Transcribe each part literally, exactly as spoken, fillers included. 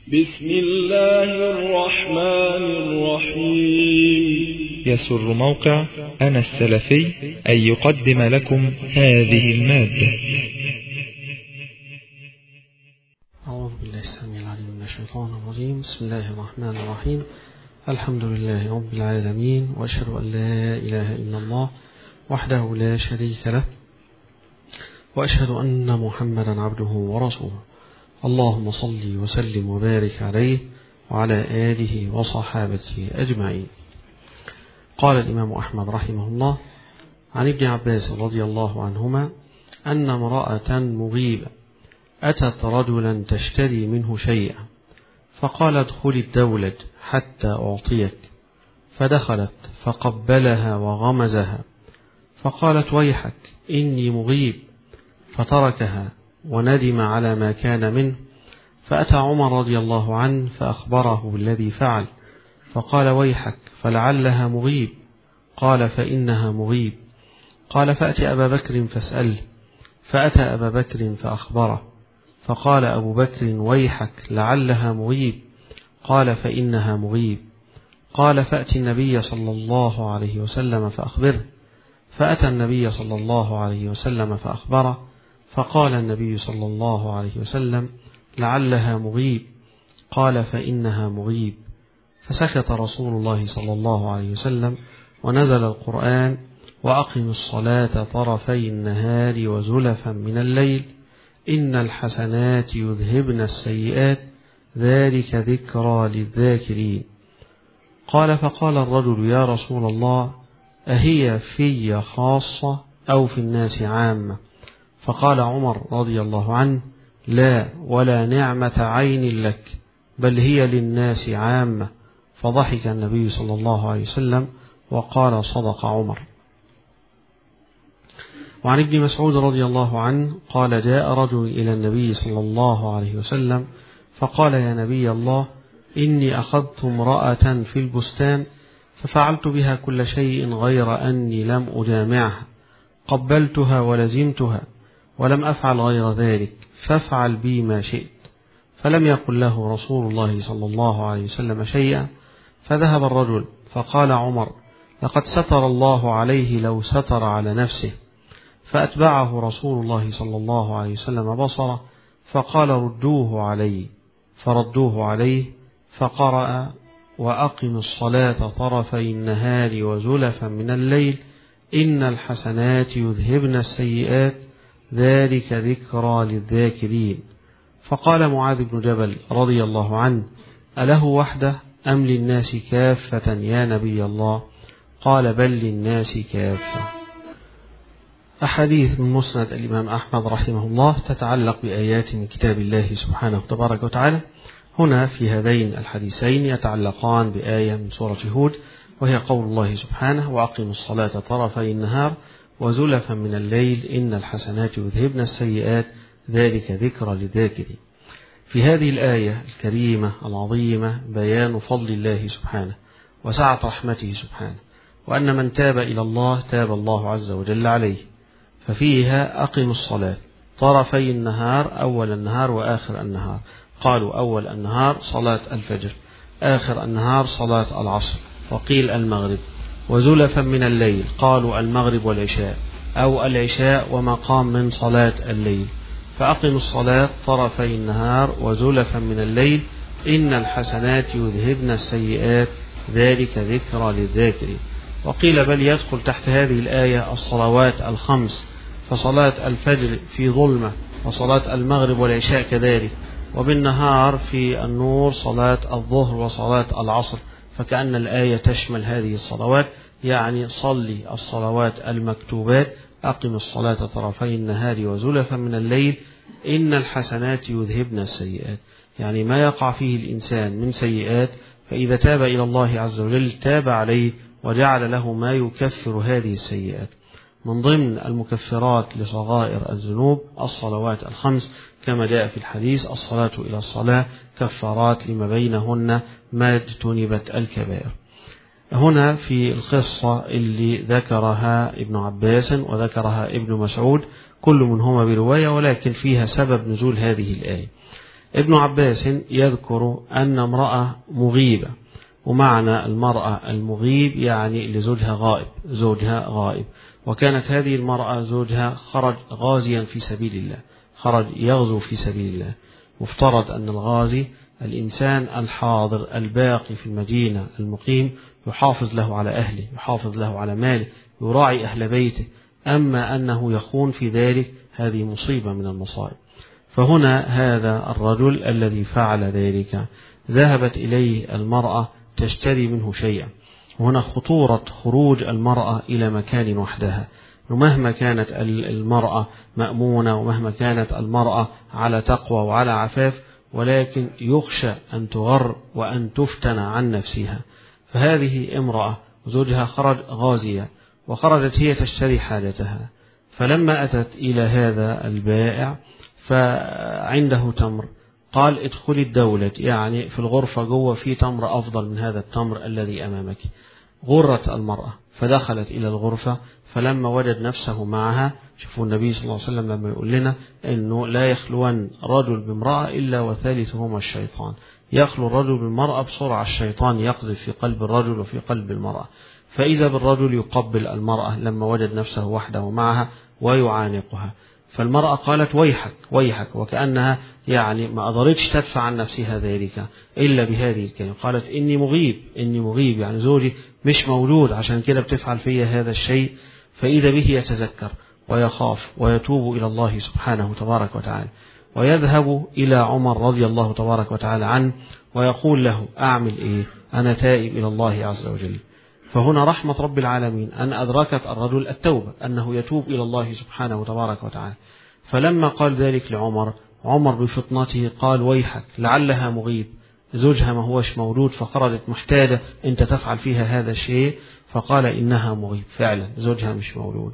بسم الله الرحمن الرحيم. يسر موقع أنا السلفي أن يقدم لكم هذه المادة. أعوذ بالله السميع العليم من الشيطان الرجيم. بسم الله الرحمن الرحيم. الحمد لله رب العالمين، وأشهد أن لا إله إلا الله وحده لا شريك له، وأشهد أن محمدا عبده ورسوله. اللهم صل وسلم وبارك عليه وعلى آله وصحابته أجمعين. قال الإمام أحمد رحمه الله عن ابن عباس رضي الله عنهما أن امرأة مغيبة أتت رجلا تشتري منه شيئا، فقال ادخل الدولج حتى أعطيك، فدخلت فقبلها وغمزها، فقالت ويحك إني مغيب، فتركها وندم على ما كان منه. فأتى عمر رضي الله عنه فأخبره بالذي فعل، فقال ويحك فلعلها مغيب. قال فإنها مغيب. قال فأت أبا بكر فاسأله. فأتى أبا بكر فأخبره، فقال أبو بكر ويحك لعلها مغيب. قال فإنها مغيب. قال فأت النبي صلى الله عليه وسلم فأخبره. فأتى النبي صلى الله عليه وسلم فأخبره، فقال النبي صلى الله عليه وسلم لعلها مغيب. قال فإنها مغيب. فسكت رسول الله صلى الله عليه وسلم، ونزل القرآن وأقم الصلاة طرفي النهار وزلفا من الليل إن الحسنات يذهبن السيئات ذلك ذكرى للذاكرين. قال فقال الرجل يا رسول الله أهي في خاصة أو في الناس عامة؟ فقال عمر رضي الله عنه لا ولا نعمة عين لك، بل هي للناس عامة. فضحك النبي صلى الله عليه وسلم وقال صدق عمر. وعن ابن مسعود رضي الله عنه قال جاء رجل إلى النبي صلى الله عليه وسلم فقال يا نبي الله إني أخذت امرأة في البستان ففعلت بها كل شيء غير أني لم أجامعها، قبلتها ولزمتها ولم أفعل غير ذلك، فافعل بي ما شئت. فلم يقل له رسول الله صلى الله عليه وسلم شيئا. فذهب الرجل، فقال عمر لقد ستر الله عليه لو ستر على نفسه. فأتبعه رسول الله صلى الله عليه وسلم بصره، فقال ردوه عليه، فردوه عليه، فقرأ وأقم الصلاة طرفي النهار وزلفا من الليل إن الحسنات يذهبن السيئات ذلك ذكرى للذاكرين. فقال معاذ بن جبل رضي الله عنه أله وحده أم للناس كافة يا نبي الله؟ قال بل للناس كافة. أحاديث من مسند الإمام أحمد رحمه الله تتعلق بآيات من كتاب الله سبحانه تبارك وتعالى. هنا في هذين الحديثين يتعلقان بآية من سورة هود، وهي قول الله سبحانه وأقم الصلاة طرفي النهار وزلفا من الليل إن الحسنات يذهبن السيئات ذلك ذكرى للذاكرين. في هذه الآية الكريمة العظيمة بيان فضل الله سبحانه وسعة رحمته سبحانه، وأن من تاب إلى الله تاب الله عز وجل عليه. ففيها أقم الصلاة طرفي النهار، أول النهار وآخر النهار. قالوا أول النهار صلاة الفجر، آخر النهار صلاة العصر، وقيل المغرب. وزلفا من الليل قالوا المغرب والعشاء، أو العشاء ومقام من صلاة الليل. فأقم الصلاة طرفي النهار وزلفا من الليل إن الحسنات يذهبن السيئات ذلك ذكرى للذاكرين. وقيل بل يدخل تحت هذه الآية الصلوات الخمس، فصلاة الفجر في ظلمة، وصلاة المغرب والعشاء كذلك، وبالنهار في النور صلاة الظهر وصلاة العصر. فكأن الآية تشمل هذه الصلوات، يعني صلي الصلوات المكتوبات، أقم الصلاة طرفي النهار وزلفا من الليل إن الحسنات يذهبن السيئات، يعني ما يقع فيه الإنسان من سيئات، فإذا تاب إلى الله عز وجل تاب عليه وجعل له ما يكفر هذه السيئات. من ضمن المكفرات لصغائر الذنوب الصلوات الخمس، كما جاء في الحديث الصلاة إلى الصلاة كفارات لما بينهن ما اجتنبت الكبائر. هنا في القصة اللي ذكرها ابن عباس وذكرها ابن مسعود كل منهما برواية، ولكن فيها سبب نزول هذه الآية. ابن عباس يذكر أن امرأة مغيبة، ومعنى المرأة المغيب يعني لزوجها غائب، زوجها غائب. وكانت هذه المرأة زوجها خرج غازيا في سبيل الله، خرج يغزو في سبيل الله. مفترض أن الغازي الإنسان الحاضر الباقي في المدينة المقيم يحافظ له على أهله، يحافظ له على ماله، يراعي أهل بيته. أما أنه يخون في ذلك هذه مصيبة من المصائب. فهنا هذا الرجل الذي فعل ذلك ذهبت إليه المرأة تشتري منه شيئا. وهنا خطورة خروج المرأة إلى مكان وحدها، ومهما كانت المرأة مأمونة ومهما كانت المرأة على تقوى وعلى عفاف، ولكن يخشى أن تغر وأن تفتن عن نفسها. فهذه امرأة زوجها خرج غازية وخرجت هي تشتري حاجتها، فلما أتت إلى هذا البائع فعنده تمر، قال ادخلي الدولة، يعني في الغرفة جوه في تمر أفضل من هذا التمر الذي أمامك. غرت المرأة فدخلت إلى الغرفة، فلما وجد نفسه معها، شوفوا النبي صلى الله عليه وسلم لما يقول لنا أنه لا يخلون رجل بامرأة إلا وثالثهما الشيطان. يخلو الرجل بالمرأة بسرعة الشيطان يقذف في قلب الرجل وفي قلب المرأة. فإذا بالرجل يقبل المرأة لما وجد نفسه وحده معها ويعانقها. فالمرأة قالت ويحك ويحك، وكأنها يعني ما قدرتش تدفع عن نفسها ذلك إلا بهذه الكلمة. قالت إني مغيب، إني مغيب، يعني زوجي مش موجود، عشان كده بتفعل فيا هذا الشيء. فإذا به يتذكر ويخاف ويتوب إلى الله سبحانه تبارك وتعالى، ويذهب إلى عمر رضي الله تبارك وتعالى عنه ويقول له أعمل إيه؟ أنا تائب إلى الله عز وجل. فهنا رحمة رب العالمين أن أدركت الرجل التوبة، أنه يتوب إلى الله سبحانه تبارك وتعالى. فلما قال ذلك لعمر، عمر بفطنته قال ويحك، لعلها مغيب، زوجها ما هوش موجود فخرجت محتاجة أنت تفعل فيها هذا الشيء. فقال إنها مغيب، فعلا زوجها مش موجود.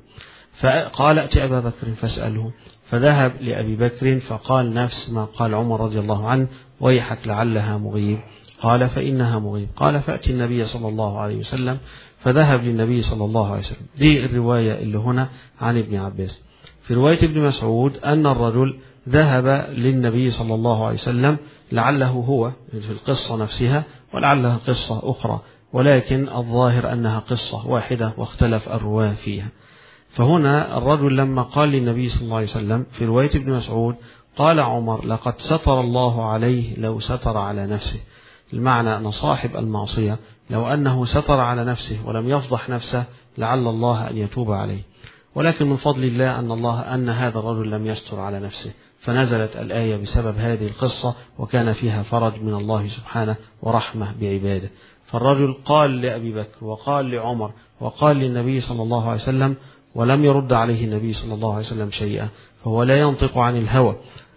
فقال ائت أبا بكر فاسأله، فذهب لأبي بكر فقال نفس ما قال عمر رضي الله عنه، ويحك لعلها مغيب. قال فإنها مغيب. قال فأتي النبي صلى الله عليه وسلم، فذهب للنبي صلى الله عليه وسلم. دي الرواية اللي هنا عن ابن عباس. في رواية ابن مسعود أن الرجل ذهب للنبي صلى الله عليه وسلم، لعله هو في القصة نفسها ولعلها قصة أخرى، ولكن الظاهر أنها قصة واحدة واختلف الرواة فيها. فهنا الرجل لما قال للنبي صلى الله عليه وسلم في رواية ابن مسعود، قال عمر لقد ستر الله عليه لو ستر على نفسه. المعنى أن صاحب المعصية لو أنه ستر على نفسه ولم يفضح نفسه لعل الله أن يتوب عليه. ولكن من فضل الله أن الله أن هذا الرجل لم يستر على نفسه، فنزلت الآية بسبب هذه القصة، وكان فيها فرج من الله سبحانه ورحمة بعباده. فالرجل قال لأبي بكر وقال لعمر وقال للنبي صلى الله عليه وسلم، ولم يرد عليه النبي صلى الله عليه وسلم شيئا، فهو لا ينطق عن الهوى.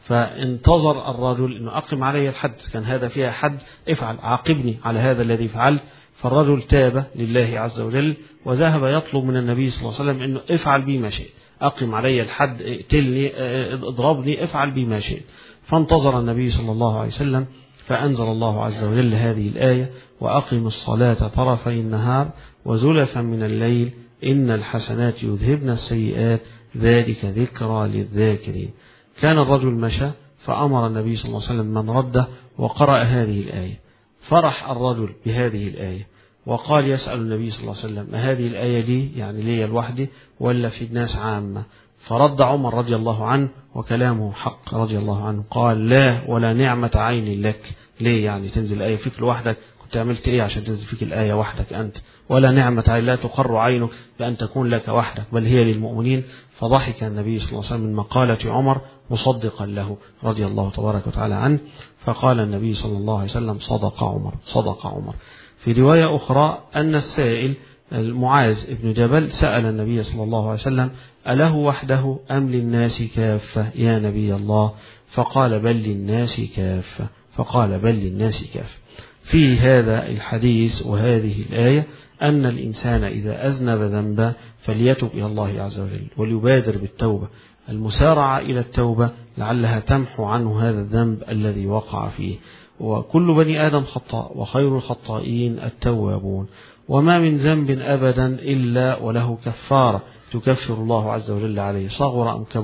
فانتظر الرجل أنه أقم علي الحد، كان هذا فيها حد، افعل عاقبني على هذا الذي فعلت. فالرجل تاب لله عز وجل وذهب يطلب من النبي صلى الله عليه وسلم أنه افعل بي ما شئت، أقم علي الحد، اقتلني، اضربني، افعل بي ما شئت. فانتظر النبي صلى الله عليه وسلم، فأنزل الله عز وجل هذه الآية: وأقم الصلاة طرفي النهار وزلفا من الليل إن الحسنات يذهبن السيئات ذلك ذكرى للذاكرين. كان الرجل مشى فأمر النبي صلى الله عليه وسلم من رده وقرأ هذه الآية، فرح الرجل بهذه الآية وقال يسأل النبي صلى الله عليه وسلم هذه الآية لي، يعني لي لوحدي ولا في الناس عامة؟ فرد عمر رضي الله عنه وكلامه حق رضي الله عنه، قال لا ولا نعمة عين لك. ليه يعني تنزل الآية فيك لوحدك؟ كنت عملت إيه عشان تنزل فيك الآية وحدك أنت؟ ولا نعمة عين، لا تقر عينك بأن تكون لك وحدك، بل هي للمؤمنين. فضحك النبي صلى الله عليه وسلم من مقالة عمر مصدقا له رضي الله تبارك وتعالى عنه. فقال النبي صلى الله عليه وسلم صدق عمر، صدق عمر. في رواية أخرى أن السائل معاذ بن جبل سأل النبي صلى الله عليه وسلم أله وحده أم للناس كافة يا نبي الله؟ فقال بل للناس كافة، فقال بل للناس كافة. في هذا الحديث وهذه الآية أن الإنسان إذا أذنب ذنبا فليتوب إلى الله عز وجل وليبادر بالتوبة، المسارعة إلى التوبة لعلها تمحو عنه هذا الذنب الذي وقع فيه. وكل بني آدم خطاء وخير الخطائين التوابون، وما من ذنب أبدا إلا وله كفارة تكفر الله عز وجل عليه، صغر أم كبر،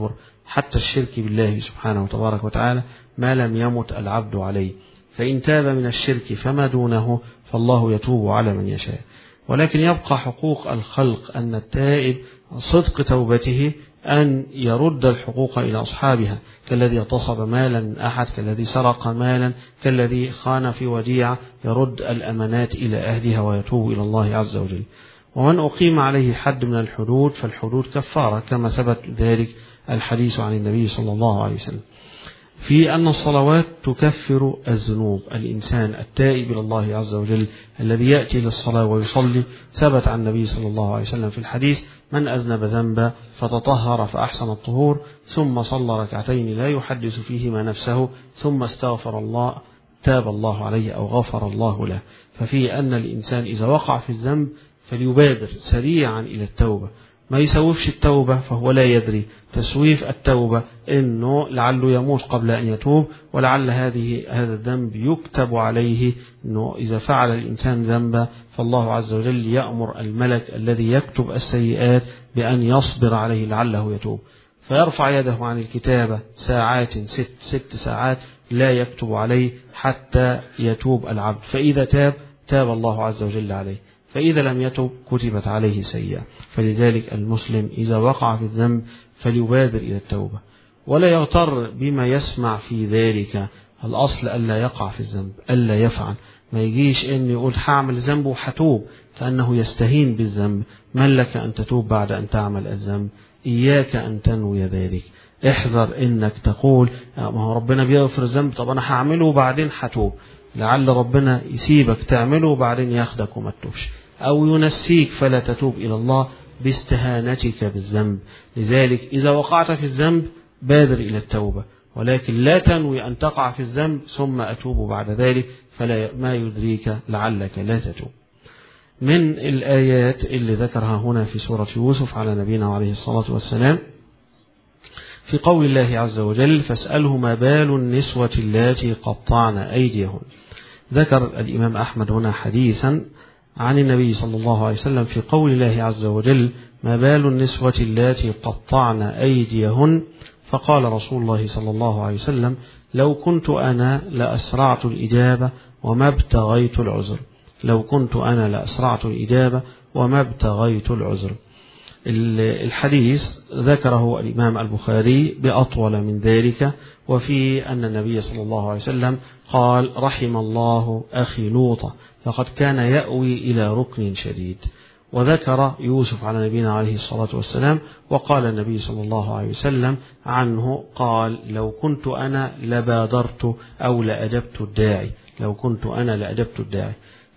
حتى الشرك بالله سبحانه وتبارك وتعالى ما لم يمت العبد عليه، فإن تاب من الشرك فما دونه فالله يتوب على من يشاء. ولكن يبقى حقوق الخلق أن التائب صدق توبته أن يرد الحقوق إلى أصحابها، كالذي اغتصب مالا من أحد، كالذي سرق مالا، كالذي خان في وديعة، يرد الأمانات إلى أهلها ويتوب إلى الله عز وجل. ومن أقيم عليه حد من الحدود فالحدود كفارة، كما ثبت ذلك الحديث عن النبي صلى الله عليه وسلم في أن الصلوات تكفر الذنوب. الإنسان التائب إلى الله عز وجل الذي يأتي للصلاة ويصلي، ثبت عن النبي صلى الله عليه وسلم في الحديث: من أذنب ذنبا فتطهر فأحسن الطهور ثم صلى ركعتين لا يحدث فيهما نفسه ثم استغفر الله تاب الله عليه أو غفر الله له. ففي أن الإنسان إذا وقع في الذنب فليبادر سريعا إلى التوبة، ما يسوفش التوبة فهو لا يدري. تسويف التوبة إنه لعله يموت قبل أن يتوب، ولعل هذه هذا الذنب يكتب عليه، إنه إذا فعل الإنسان ذنبا فالله عز وجل يأمر الملك الذي يكتب السيئات بأن يصبر عليه لعله يتوب، فيرفع يده عن الكتابة ساعات ست ست ساعات لا يكتب عليه حتى يتوب العبد، فإذا تاب تاب الله عز وجل عليه، فإذا لم يتب كتبت عليه سيئة. فلذلك المسلم إذا وقع في الذنب فليبادر إلى التوبة، ولا يغتر بما يسمع في ذلك. الأصل ألا يقع في الذنب، ألا يفعل، ما يجيش إن يقول حاعمل ذنب وحتوب، فأنه يستهين بالذنب. من لك أن تتوب بعد أن تعمل الذنب؟ إياك أن تنوي ذلك. احذر إنك تقول ما هو ربنا بيغفر الذنب، طب أنا هعمله وبعدين حتوب، لعل ربنا يسيبك تعمله وبعدين ياخدك وما تتوبش، أو ينسيك فلا تتوب إلى الله باستهانتك بالذنب. لذلك إذا وقعت في الذنب بادر إلى التوبة، ولكن لا تنوي أن تقع في الذنب ثم أتوب بعد ذلك، فلا ما يدريك لعلك لا تتوب. من الآيات اللي ذكرها هنا في سورة يوسف على نبينا عليه الصلاة والسلام في قول الله عز وجل: فاسأله ما بال النسوة اللاتي قطعن أيديهن. ذكر الإمام أحمد هنا حديثا عن النبي صلى الله عليه وسلم في قول الله عز وجل: ما بال النسوة اللاتي قطعن أيديهن، فقال رسول الله صلى الله عليه وسلم: لو كنت أنا لأسرعت الإجابة وما ابتغيت العذر. لو كنت أنا لأسرعت الإجابة وما ابتغيت العذر. الحديث ذكره الإمام البخاري بأطول من ذلك، وفي أن النبي صلى الله عليه وسلم قال: رحم الله أخي لوط لقد كان يأوي إلى ركن شديد. وذكر يوسف على نبينا عليه الصلاة والسلام، وقال النبي صلى الله عليه وسلم عنه قال: لو كنت أنا لبادرت أو لأجبت الداعي. لو كنت أنا لأجبت الداعي.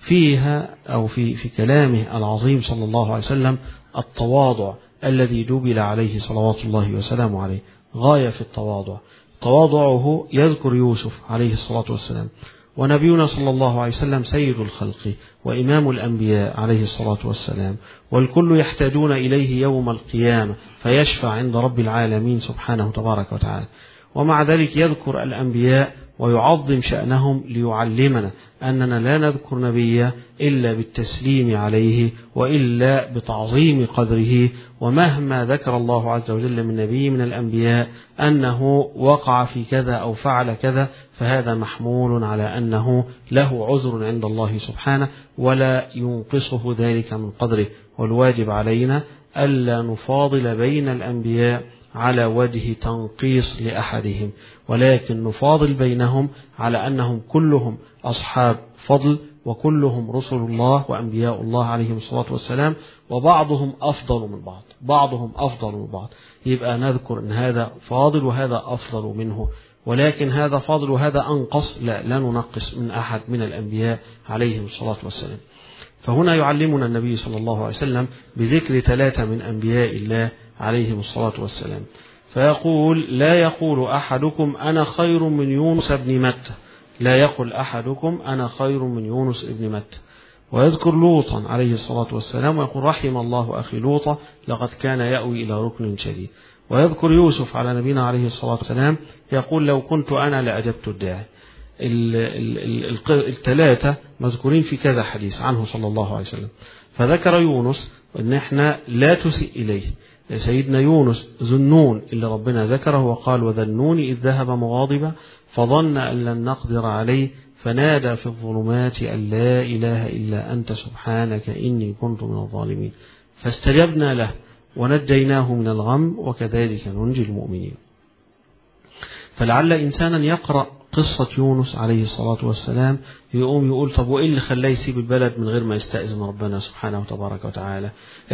فيها أو في في كلامه العظيم صلى الله عليه وسلم التواضع الذي دبل عليه صلوات الله وسلامه عليه، غاية في التواضع. تواضعه يذكر يوسف عليه الصلاة والسلام، ونبينا صلى الله عليه وسلم سيد الخلق وإمام الأنبياء عليه الصلاة والسلام، والكل يحتاجون إليه يوم القيامة فيشفع عند رب العالمين سبحانه تبارك وتعالى. ومع ذلك يذكر الأنبياء ويعظم شأنهم ليعلمنا أننا لا نذكر نبيا إلا بالتسليم عليه وإلا بتعظيم قدره. ومهما ذكر الله عز وجل من نبي من الأنبياء أنه وقع في كذا أو فعل كذا، فهذا محمول على أنه له عذر عند الله سبحانه ولا ينقصه ذلك من قدره. والواجب علينا ألا نفاضل بين الأنبياء على وجه تنقيص لأحدهم، ولكن نفاضل بينهم على أنهم كلهم أصحاب فضل، وكلهم رسل الله وأنبياء الله عليهم الصلاة والسلام، وبعضهم أفضل من بعض بعضهم أفضل من بعض. يبقى نذكر أن هذا فاضل وهذا أفضل منه، ولكن هذا فاضل وهذا أنقص، لا لا ننقص من أحد من الأنبياء عليهم الصلاة والسلام. فهنا يعلمنا النبي صلى الله عليه وسلم بذكر ثلاثة من أنبياء الله عليهم الصلاة والسلام، فيقول: لا يقول أحدكم أنا خير من يونس بن متى. لا يقول أحدكم أنا خير من يونس بن متى. ويذكر لوطا عليه الصلاة والسلام ويقول: رحم الله أخي لوطا لقد كان يأوي إلى ركن شديد. ويذكر يوسف على نبينا عليه الصلاة والسلام يقول: لو كنت أنا لأجبت الداعي. الثلاثة مذكورين في كذا حديث عنه صلى الله عليه وسلم. فذكر يونس أن احنا لا تسيء إليه، سيدنا يونس ذو النون اللي ربنا ذكره وقال وذا النون إذ ذهب مغاضبا فظن أن لن نقدر عليه فنادى في الظلمات أن لا إله إلا أنت سبحانك إني كنت من الظالمين فاستجبنا له ونجيناه من الغم وكذلك ننجي المؤمنين. فلعل إنسانا يقرأ قصة يونس عليه الصلاة والسلام يقوم يقول طب وإيه اللي خلاه يسيب البلد من غير ما يستأذن ربنا سبحانه وتبارك وتعالى؟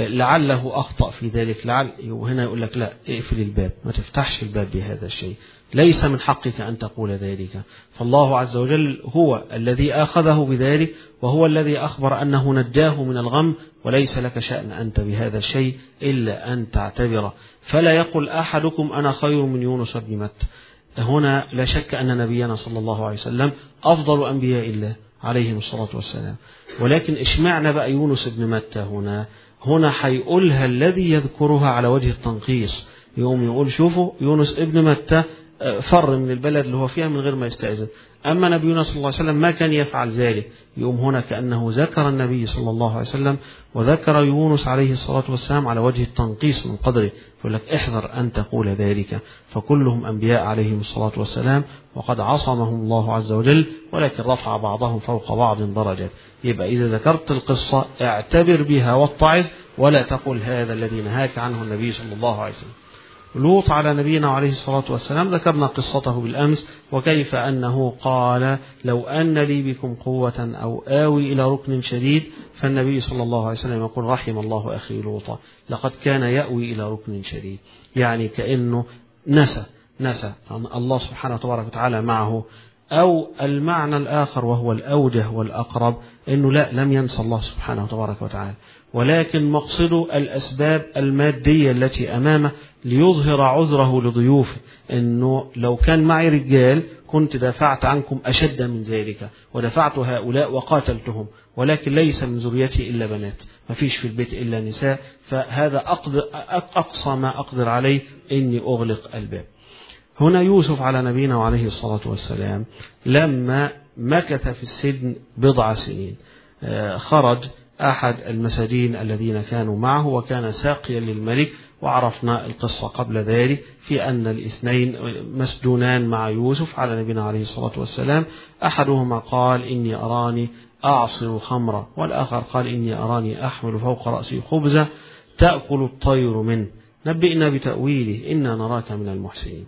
لعله أخطأ في ذلك. لعل وهنا يقول لك لا، اقفل الباب، ما تفتحش الباب بهذا الشيء، ليس من حقك أن تقول ذلك. فالله عز وجل هو الذي آخذه بذلك، وهو الذي أخبر أنه نجاه من الغم، وليس لك شأن أنت بهذا الشيء إلا أن تعتبره. فلا يقل أحدكم أنا خير من يونس بن متى. هنا لا شك أن نبينا صلى الله عليه وسلم أفضل أنبياء الله عليهم الصلاة والسلام، ولكن اشمعنا بقى يونس بن متى هنا هنا حيقولها الذي يذكرها على وجه التنقيص، يوم يقول شوفوا يونس ابن متى فر من البلد اللي هو فيها من غير ما يستأذن، أما نبينا صلى الله عليه وسلم ما كان يفعل ذلك. يوم هنا كأنه ذكر النبي صلى الله عليه وسلم وذكر يونس عليه الصلاة والسلام على وجه التنقيص من قدره، يقول لك احذر أن تقول ذلك، فكلهم أنبياء عليهم الصلاة والسلام وقد عصمهم الله عز وجل، ولكن رفع بعضهم فوق بعض درجات. يبقى إذا ذكرت القصة اعتبر بها واتعظ، ولا تقل هذا الذي نهاك عنه النبي صلى الله عليه وسلم. لوط على نبينا عليه الصلاة والسلام ذكرنا قصته بالأمس، وكيف أنه قال لو أن لي بكم قوة أو آوي إلى ركن شديد، فالنبي صلى الله عليه وسلم يقول رحم الله أخي لوطا لقد كان يأوي إلى ركن شديد، يعني كأنه نسى نسى الله سبحانه وتبارك وتعالى معه. أو المعنى الآخر وهو الأوجه والأقرب أنه لا، لم ينسى الله سبحانه وتبارك وتعالى، ولكن مقصده الأسباب المادية التي أمامه ليظهر عذره لضيوفه، أنه لو كان معي رجال كنت دافعت عنكم أشد من ذلك ودفعت هؤلاء وقاتلتهم، ولكن ليس من ذريتي إلا بنات، ما فيش في البيت إلا نساء، فهذا أقدر أقصى ما أقدر عليه إني أغلق الباب. هنا يوسف على نبينا وعليه الصلاة والسلام لما مكث في السجن بضع سنين خرج أحد المساجين الذين كانوا معه وكان ساقيا للملك، وعرفنا القصة قبل ذلك في أن الاثنين مسجونان مع يوسف على نبينا عليه الصلاة والسلام. أحدهما قال إني أراني أعصر خمرا، والآخر قال إني أراني أحمل فوق رأسي خبزة تأكل الطير منه، نبئنا بتأويله إنا نراك من المحسنين.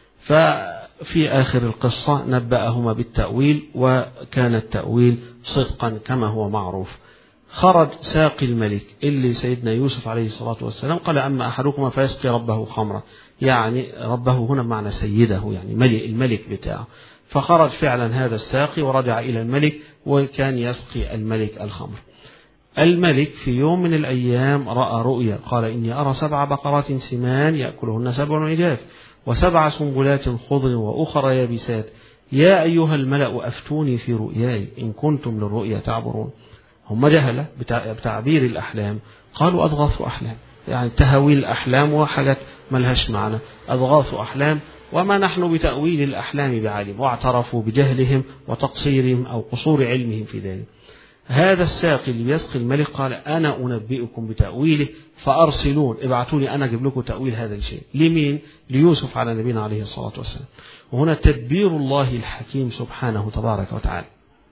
ففي آخر القصة نبأهما بالتأويل، وكان التأويل صدقا كما هو معروف. خرج ساقي الملك اللي سيدنا يوسف عليه الصلاة والسلام قال أما أحدكما فيسقي ربه خمرا، يعني ربه هنا معنى سيده، يعني ملك الملك بتاعه. فخرج فعلا هذا الساقي ورجع إلى الملك، وكان يسقي الملك الخمر. الملك في يوم من الأيام رأى رؤيا، قال إني أرى سبع بقرات سمان يأكلهن سبع عجاف وسبع سنبلات خضر وأخرى يابسات، يا أيها الملأ أفتوني في رؤياي إن كنتم للرؤيا تعبرون. هم جهلة بتعبير الأحلام، قالوا أضغاث أحلام، يعني تهويل الأحلام وحاجات ملهاش معنى، أضغاث أحلام وما نحن بتأويل الأحلام بعالم، واعترفوا بجهلهم وتقصيرهم أو قصور علمهم في ذلك. هذا الساقي اللي يسقي الملك قال أنا أنبئكم بتأويله فأرسلون، ابعتوني أنا أجيب لكم تأويل هذا الشيء. لمين؟ ليوسف على نبينا عليه الصلاة والسلام. وهنا تدبير الله الحكيم سبحانه تبارك وتعالى.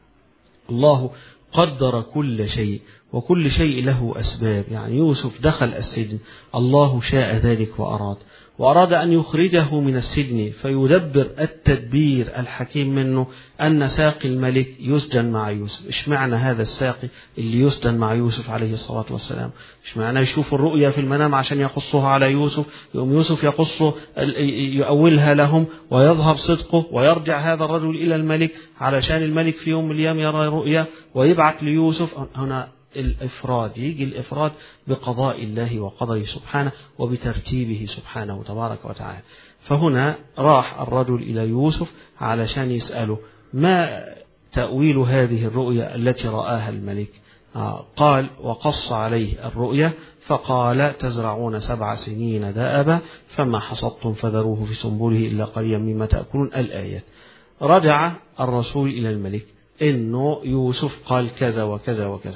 الله قدر كل شيء، وكل شيء له أسباب. يعني يوسف دخل السجن، الله شاء ذلك وأراد، وأراد أن يخرجه من السجن، فيدبر التدبير الحكيم منه أن ساقي الملك يسجن مع يوسف. إيش معنى هذا الساقي اللي يسجن مع يوسف عليه الصلاة والسلام؟ إيش معنى يشوف الرؤيا في المنام عشان يقصها على يوسف، يوم يوسف يقصه يؤولها لهم ويظهر صدقه، ويرجع هذا الرجل إلى الملك علشان الملك في يوم من الأيام يرى رؤيا ويبعث ليوسف. هنا الإفراد، يجي الإفراد بقضاء الله وقدره سبحانه وبترتيبه سبحانه تبارك وتعالى. فهنا راح الرجل إلى يوسف علشان يسأله ما تأويل هذه الرؤيا التي رآها الملك. آه قال وقص عليه الرؤيا فقال تزرعون سبع سنين دأبا فما حصدتم فذروه في سنبله إلا قليلا مما تأكلون الآيات. رجع الرسول إلى الملك إنه يوسف قال كذا وكذا وكذا،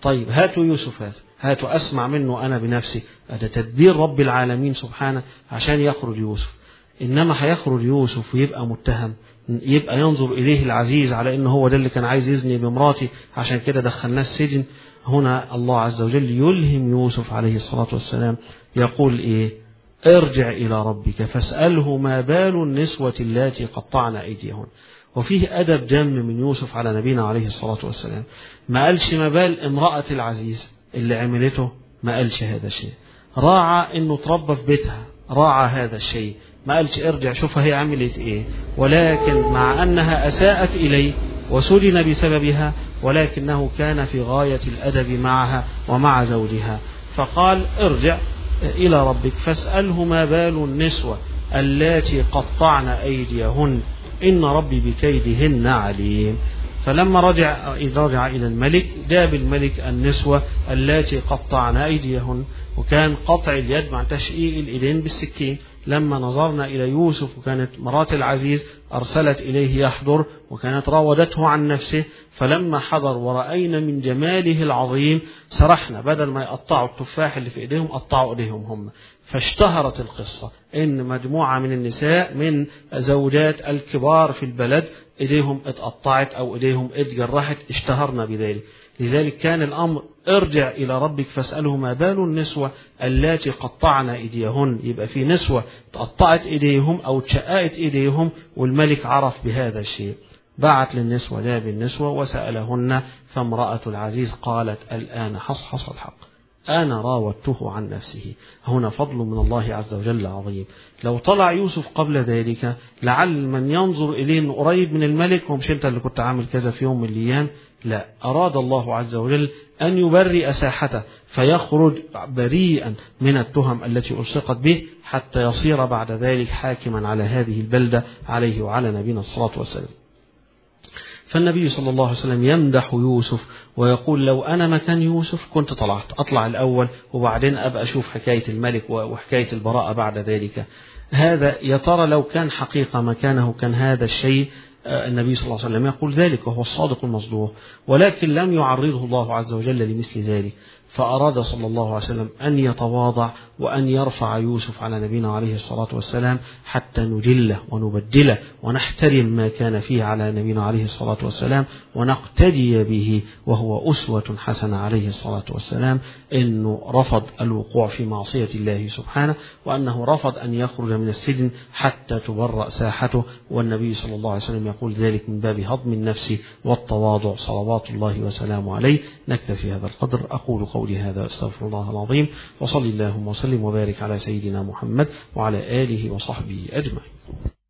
طيب هاتوا يوسف، هذا هاتوا أسمع منه أنا بنفسي. هذا تدبير رب العالمين سبحانه عشان يخرج يوسف. إنما هيخرج يوسف ويبقى متهم، يبقى ينظر إليه العزيز على إنه هو ده اللي كان عايز يزني بمراتي عشان كده دخلناه السجن. هنا الله عز وجل يلهم يوسف عليه الصلاة والسلام يقول إيه؟ ارجع إلى ربك فاسأله ما بال النسوة اللاتي قطعن أيديهن. وفيه أدب جم من يوسف على نبينا عليه الصلاة والسلام. ما قالش ما بال امرأة العزيز اللي عملته، ما قالش هذا الشيء. راعى إنه تربى في بيتها، راعى هذا الشيء. ما قالش ارجع شوفها هي عملت إيه، ولكن مع أنها أساءت إليه وسجن بسببها، ولكنه كان في غاية الأدب معها ومع زوجها. فقال ارجع إلى ربك فاسأله ما بال النسوة اللاتي قطعن أيديهن إن ربي بكيدهن عليم. فلما رجع رجع إلى الملك جاب الملك النسوة اللاتي قطعن أيديهن، وكان قطع اليد مع تشقيق الإيدين بالسكين. لما نظرنا إلى يوسف وكانت مرات العزيز أرسلت إليه يحضر وكانت راودته عن نفسه، فلما حضر ورأينا من جماله العظيم سرحنا، بدل ما يقطعوا التفاح اللي في إيديهم قطعوا إيديهم هم. فاشتهرت القصة إن مجموعة من النساء من زوجات الكبار في البلد إيديهم اتقطعت أو إيديهم اتجرحت، اشتهرنا بذلك. لذلك كان الأمر ارجع إلى ربك فاسأله ما بال النسوة اللاتي قطعن أيديهن. يبقى في نسوة تقطعت إيديهم أو تشققت إيديهم، والملك عرف بهذا الشيء، بعت للنسوة جاب النسوة وسألهن. فامرأة العزيز قالت الآن حصحص الحق، أنا راودته عن نفسه. هنا فضل من الله عز وجل عظيم. لو طلع يوسف قبل ذلك لعل من ينظر إليه أنه قريب من الملك، ومش أنت اللي كنت عامل كذا في يوم من الأيام. لا، أراد الله عز وجل أن يبرئ ساحته فيخرج بريئا من التهم التي ألصقت به، حتى يصير بعد ذلك حاكما على هذه البلدة عليه وعلى نبينا الصلاة والسلام. فالنبي صلى الله عليه وسلم يمدح يوسف ويقول لو أنا مكان يوسف كنت طلعت أطلع الأول وبعدين أبقى أشوف حكاية الملك وحكاية البراءة بعد ذلك. هذا يا ترى لو كان حقيقة مكانه كان هذا الشيء النبي صلى الله عليه وسلم يقول ذلك وهو الصادق المصدوق، ولكن لم يعرضه الله عز وجل لمثل ذلك. فأراد صلى الله عليه وسلم أن يتواضع وأن يرفع يوسف على نبينا عليه الصلاة والسلام حتى نجله ونبدله ونحترم ما كان فيه على نبينا عليه الصلاة والسلام ونقتدي به، وهو أسوة حسنة عليه الصلاة والسلام. إنه رفض الوقوع في معصية الله سبحانه، وأنه رفض أن يخرج من السجن حتى تبرأ ساحته، والنبي صلى الله عليه وسلم يقول ذلك من باب هضم النفس والتواضع صلوات الله وسلامه عليه. نكتفي هذا القدر. أقول قولي هذا أستغفر الله العظيم، وصلي اللهم وسلم وبارك على سيدنا محمد وعلى آله وصحبه أجمعين.